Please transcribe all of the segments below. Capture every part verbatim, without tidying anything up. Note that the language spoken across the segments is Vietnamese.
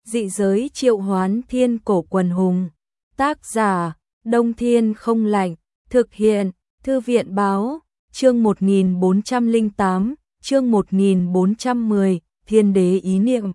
Dị giới triệu hoán thiên cổ quần hùng. Tác giả, Đông Thiên không lạnh. Thực hiện, Thư viện báo, chương một nghìn bốn trăm lẻ tám, chương một nghìn bốn trăm mười, thiên đế ý niệm.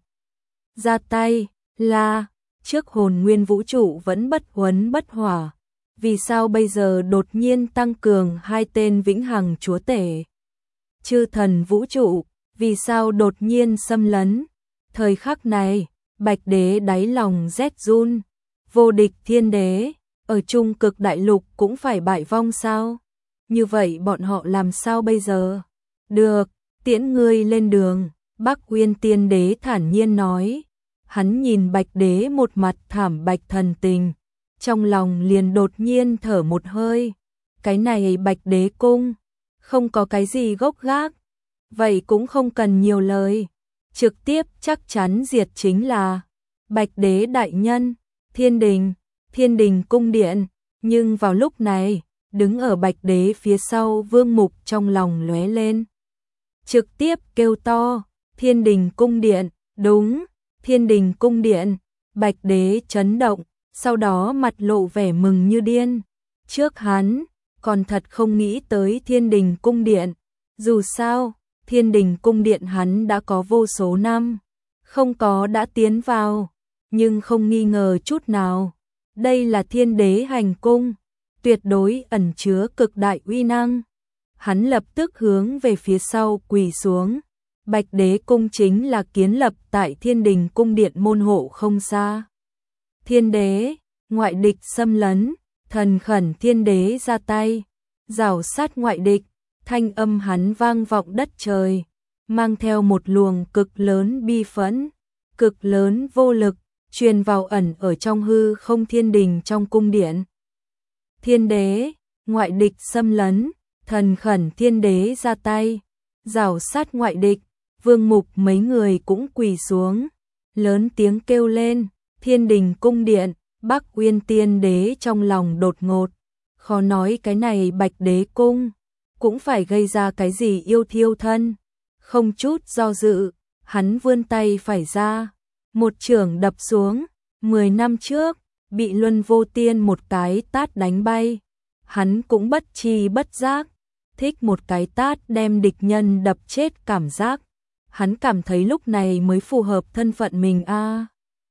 Ra tay, là, trước hồn nguyên vũ trụ vẫn bất huấn bất hỏa. Vì sao bây giờ đột nhiên tăng cường hai tên vĩnh hằng chúa tể? Chư thần vũ trụ, vì sao đột nhiên xâm lấn? Thời khắc này, Bạch Đế đáy lòng rét run. Vô địch thiên đế, ở Trung Cực Đại Lục cũng phải bại vong sao? Như vậy bọn họ làm sao bây giờ? Được, tiễn ngươi lên đường, Bắc Uyên Tiên Đế thản nhiên nói. Hắn nhìn Bạch Đế một mặt thảm bạch thần tình, trong lòng liền đột nhiên thở một hơi. Cái này Bạch Đế cung, không có cái gì gốc gác, vậy cũng không cần nhiều lời. Trực tiếp chắc chắn diệt chính là Bạch Đế đại nhân, thiên đình, thiên đình cung điện. Nhưng vào lúc này, đứng ở Bạch Đế phía sau Vương Mục trong lòng lóe lên. Trực tiếp kêu to, thiên đình cung điện, đúng, thiên đình cung điện. Bạch Đế chấn động, sau đó mặt lộ vẻ mừng như điên. Trước hắn, còn thật không nghĩ tới thiên đình cung điện. Dù sao, thiên đình cung điện hắn đã có vô số năm, không có đã tiến vào, nhưng không nghi ngờ chút nào. Đây là thiên đế hành cung, tuyệt đối ẩn chứa cực đại uy năng. Hắn lập tức hướng về phía sau quỳ xuống. Bạch Đế cung chính là kiến lập tại thiên đình cung điện môn hộ không xa. Thiên đế, ngoại địch xâm lấn, thần khẩn thiên đế ra tay, rảo sát ngoại địch. Thanh âm hắn vang vọng đất trời, mang theo một luồng cực lớn bi phẫn, cực lớn vô lực, truyền vào ẩn ở trong hư không thiên đình trong cung điện. Thiên đế, ngoại địch xâm lấn, thần khẩn thiên đế ra tay, rảo sát ngoại địch. Vương Mục mấy người cũng quỳ xuống, lớn tiếng kêu lên. Thiên đình cung điện, Bắc Uyên Tiên Đế trong lòng đột ngột, khó nói cái này Bạch Đế cung cũng phải gây ra cái gì yêu thiêu thân. Không chút do dự, hắn vươn tay phải ra, một chưởng đập xuống. Mười năm trước, bị Luân Vô Tiên một cái tát đánh bay, hắn cũng bất tri bất giác, thích một cái tát đem địch nhân đập chết cảm giác. Hắn cảm thấy lúc này mới phù hợp thân phận mình a.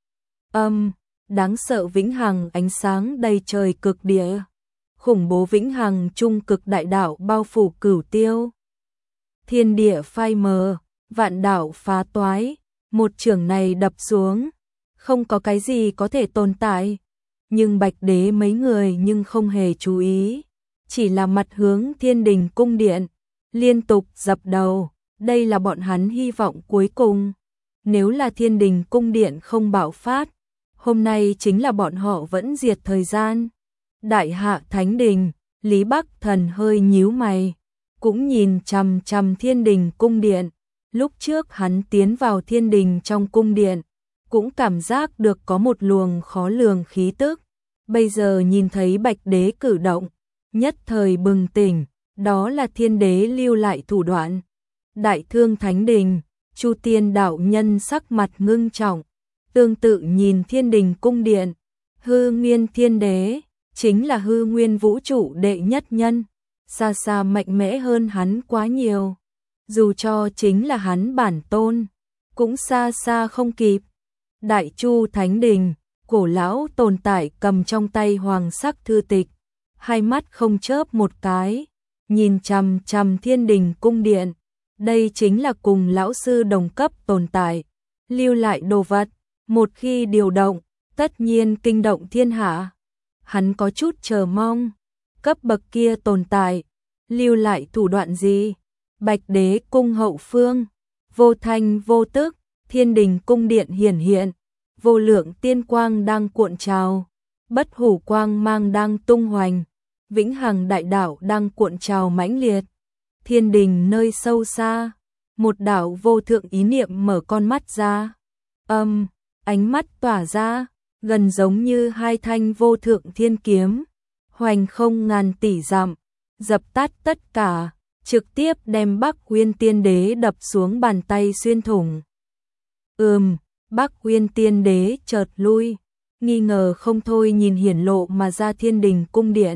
Âm, đáng sợ vĩnh hằng ánh sáng đầy trời cực địa. Khủng bố vĩnh hằng trung cực đại đạo bao phủ cửu tiêu. Thiên địa phai mờ, vạn đạo phá toái. Một chưởng này đập xuống, không có cái gì có thể tồn tại. Nhưng Bạch Đế mấy người nhưng không hề chú ý, chỉ là mặt hướng thiên đình cung điện, liên tục dập đầu. Đây là bọn hắn hy vọng cuối cùng. Nếu là thiên đình cung điện không bạo phát, hôm nay chính là bọn họ vẫn diệt thời gian. Đại hạ thánh đình, Lý Bắc Thần hơi nhíu mày, cũng nhìn chằm chằm thiên đình cung điện. Lúc trước hắn tiến vào thiên đình trong cung điện, cũng cảm giác được có một luồng khó lường khí tức. Bây giờ nhìn thấy Bạch Đế cử động, nhất thời bừng tỉnh, đó là thiên đế lưu lại thủ đoạn. Đại Thương Thánh Đình, Chu Tiên đạo nhân sắc mặt ngưng trọng, tương tự nhìn thiên đình cung điện. Hư Nguyên Thiên Đế chính là hư nguyên vũ trụ đệ nhất nhân, xa xa mạnh mẽ hơn hắn quá nhiều. Dù cho chính là hắn bản tôn, cũng xa xa không kịp. Đại Chu Thánh Đình, cổ lão tồn tại cầm trong tay hoàng sắc thư tịch, hai mắt không chớp một cái, nhìn chằm chằm thiên đình cung điện. Đây chính là cùng lão sư đồng cấp tồn tại, lưu lại đồ vật, một khi điều động, tất nhiên kinh động thiên hạ. Hắn có chút chờ mong, cấp bậc kia tồn tại, lưu lại thủ đoạn gì? Bạch Đế cung hậu phương, vô thanh vô tức, thiên đình cung điện hiển hiện, vô lượng tiên quang đang cuộn trào, bất hủ quang mang đang tung hoành, vĩnh hằng đại đạo đang cuộn trào mãnh liệt. Thiên đình nơi sâu xa, một đạo vô thượng ý niệm mở con mắt ra. Âm, ánh mắt tỏa ra, gần giống như hai thanh vô thượng thiên kiếm, hoành không ngàn tỷ dặm, dập tắt tất cả, trực tiếp đem Bắc Uyên Tiên Đế đập xuống bàn tay xuyên thủng. Ừm, Bắc Uyên Tiên Đế chợt lui, nghi ngờ không thôi nhìn hiển lộ mà ra Thiên Đình cung điện.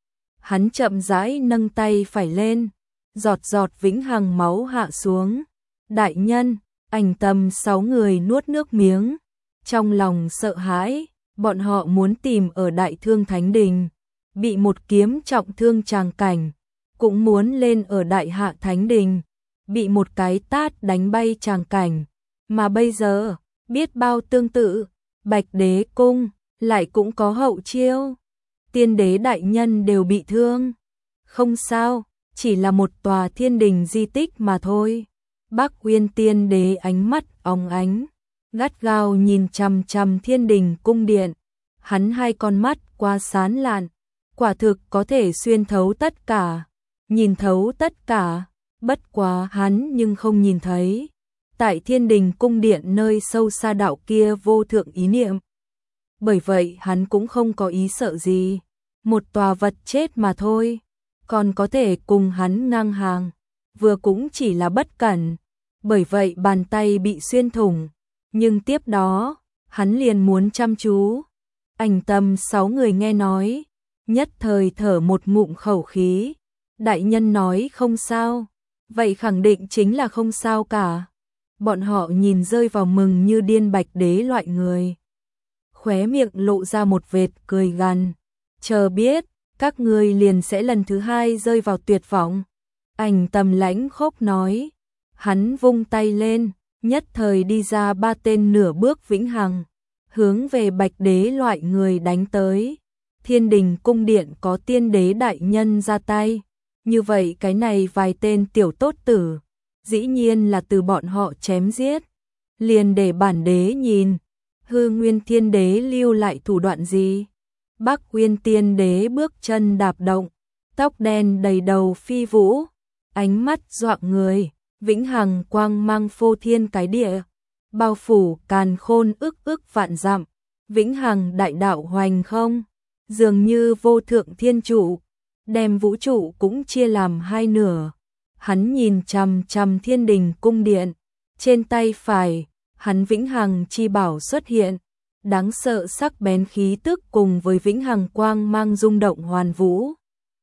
Hắn chậm rãi nâng tay phải lên, giọt giọt vĩnh hằng máu hạ xuống. Đại nhân, Ảnh Tầm sáu người nuốt nước miếng, trong lòng sợ hãi, bọn họ muốn tìm ở Đại Thương Thánh Đình, bị một kiếm trọng thương tràng cảnh, cũng muốn lên ở Đại Hạ Thánh Đình, bị một cái tát đánh bay tràng cảnh, mà bây giờ, biết bao tương tự, Bạch Đế Cung, lại cũng có hậu chiêu. Tiên đế đại nhân đều bị thương. Không sao, chỉ là một tòa thiên đình di tích mà thôi. Bắc Uyên Tiên Đế ánh mắt óng ánh, gắt gao nhìn chằm chằm Thiên Đình cung điện. Hắn hai con mắt quá sáng lạn, quả thực có thể xuyên thấu tất cả, nhìn thấu tất cả, bất quá hắn nhưng không nhìn thấy. Tại Thiên Đình cung điện nơi sâu xa đạo kia vô thượng ý niệm. Bởi vậy hắn cũng không có ý sợ gì, một tòa vật chết mà thôi, còn có thể cùng hắn ngang hàng, vừa cũng chỉ là bất cẩn, bởi vậy bàn tay bị xuyên thủng, nhưng tiếp đó, hắn liền muốn chăm chú. Ảnh Tầm sáu người nghe nói, nhất thời thở một ngụm khẩu khí, đại nhân nói không sao, vậy khẳng định chính là không sao cả. Bọn họ nhìn rơi vào mừng như điên Bạch Đế loại người, khóe miệng lộ ra một vệt cười gằn, chờ biết, các ngươi liền sẽ lần thứ hai rơi vào tuyệt vọng. Ảnh Tầm lãnh khốc nói, hắn vung tay lên, nhất thời đi ra ba tên nửa bước vĩnh hằng, hướng về Bạch Đế loại người đánh tới. Thiên Đình cung điện có tiên đế đại nhân ra tay, như vậy cái này vài tên tiểu tốt tử, dĩ nhiên là từ bọn họ chém giết, liền để bản đế nhìn, Hư Nguyên Thiên Đế lưu lại thủ đoạn gì. Bắc Uyên Tiên Đế bước chân đạp động, tóc đen đầy đầu phi vũ, ánh mắt dọa người, vĩnh hằng quang mang phô thiên cái địa, bao phủ càn khôn ức ức vạn dặm, vĩnh hằng đại đạo hoành không, dường như vô thượng thiên trụ, đem vũ trụ cũng chia làm hai nửa. Hắn nhìn chằm chằm Thiên Đình cung điện, trên tay phải, hắn vĩnh hằng chi bảo xuất hiện, đáng sợ sắc bén khí tức cùng với vĩnh hằng quang mang rung động hoàn vũ.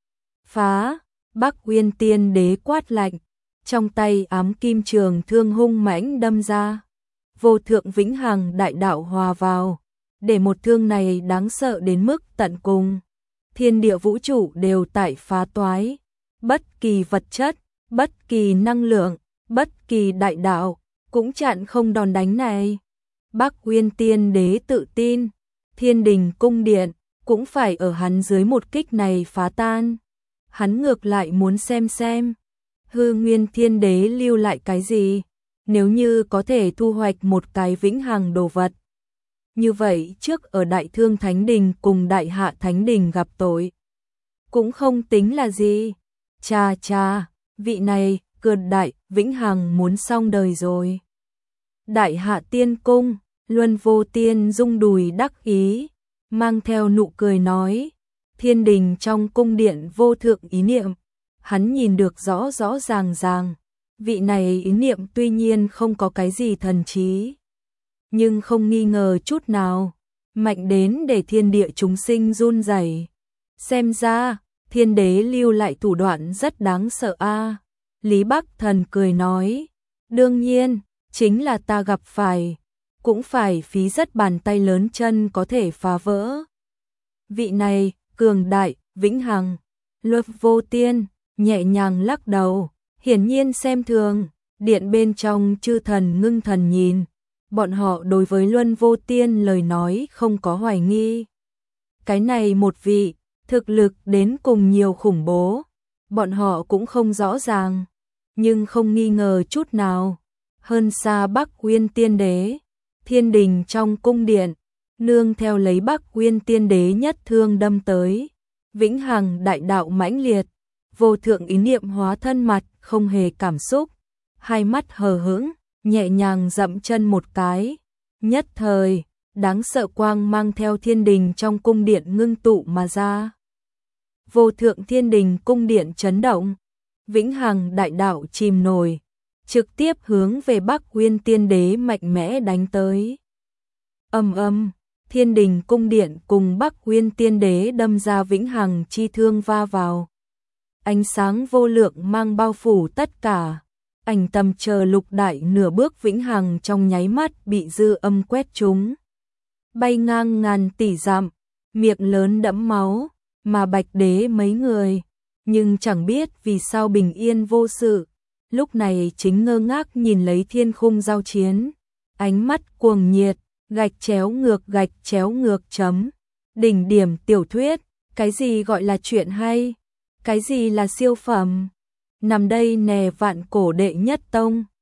Phá, Bắc Uyên Tiên Đế quát lạnh, trong tay ám kim trường thương hung mãnh đâm ra, vô thượng vĩnh hằng đại đạo hòa vào, để một thương này đáng sợ đến mức tận cùng. Thiên địa vũ trụ đều tại phá toái, bất kỳ vật chất, bất kỳ năng lượng, bất kỳ đại đạo, cũng chặn không đòn đánh này. Bắc Uyên Tiên Đế tự tin, Thiên Đình cung điện, cũng phải ở hắn dưới một kích này phá tan. Hắn ngược lại muốn xem xem, Hư Nguyên Thiên Đế lưu lại cái gì, nếu như có thể thu hoạch một cái vĩnh hằng đồ vật. Như vậy trước ở Đại Thương Thánh Đình cùng Đại Hạ Thánh Đình gặp tội, cũng không tính là gì. Cha cha, vị này, cường đại, vĩnh hằng muốn xong đời rồi. Đại Hạ Tiên Cung, Luân Vô Tiên rung đùi đắc ý, mang theo nụ cười nói, Thiên Đình trong cung điện vô thượng ý niệm, hắn nhìn được rõ rõ ràng ràng, vị này ý niệm tuy nhiên không có cái gì thần trí, nhưng không nghi ngờ chút nào, mạnh đến để thiên địa chúng sinh run rẩy. Xem ra, Thiên Đế lưu lại thủ đoạn rất đáng sợ a. Lý Bắc Thần cười nói, đương nhiên, chính là ta gặp phải, cũng phải phí rất bàn tay lớn chân có thể phá vỡ. Vị này, cường đại, vĩnh hằng, Luân Vô Tiên, nhẹ nhàng lắc đầu, hiển nhiên xem thường, điện bên trong chư thần ngưng thần nhìn, bọn họ đối với Luân Vô Tiên lời nói không có hoài nghi. Cái này một vị, thực lực đến cùng nhiều khủng bố, bọn họ cũng không rõ ràng, nhưng không nghi ngờ chút nào, hơn xa Bắc Uyên Tiên Đế. Thiên Đình trong cung điện, nương theo lấy Bắc Uyên Tiên Đế nhất thương đâm tới, vĩnh hằng đại đạo mãnh liệt, vô thượng ý niệm hóa thân mặt không hề cảm xúc, hai mắt hờ hững, nhẹ nhàng dậm chân một cái, nhất thời, đáng sợ quang mang theo Thiên Đình trong cung điện ngưng tụ mà ra. Vô thượng Thiên Đình cung điện chấn động, vĩnh hằng đại đạo chìm nổi, trực tiếp hướng về Bắc Uyên Tiên Đế mạnh mẽ đánh tới. Ầm ầm, Thiên Đình cung điện cùng Bắc Uyên Tiên Đế đâm ra vĩnh hằng chi thương va vào. Ánh sáng vô lượng mang bao phủ tất cả. Ảnh tầm chờ lục đại nửa bước vĩnh hằng trong nháy mắt bị dư âm quét trúng. Bay ngang ngàn tỷ dặm, miệng lớn đẫm máu, mà Bạch Đế mấy người, nhưng chẳng biết vì sao bình yên vô sự, lúc này chính ngơ ngác nhìn lấy thiên khung giao chiến, ánh mắt cuồng nhiệt, gạch chéo ngược gạch chéo ngược chấm. Đỉnh điểm tiểu thuyết, cái gì gọi là chuyện hay, cái gì là siêu phẩm. Nằm đây nè vạn cổ đệ nhất tông.